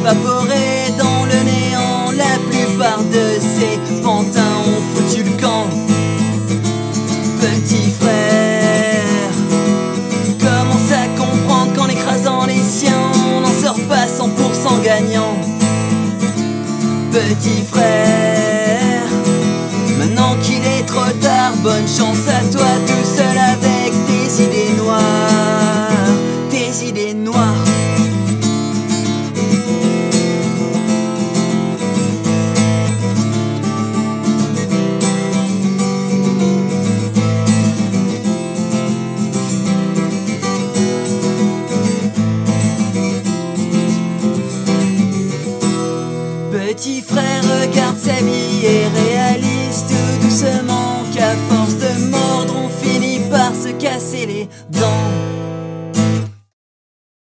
évaporé dans le néant. La plupart de ces pantins ont foutu le camp. Petit frère commence à comprendre qu'en écrasant les siens, on n'en sort pas 100% gagnant. Petit frère, maintenant qu'il est trop tard, bonne chance à toi tout seul avec tes idées noires, tes idées noires. Petit frère regarde sa vie et réalise tout doucement qu'à force de mordre on finit par se casser les dents.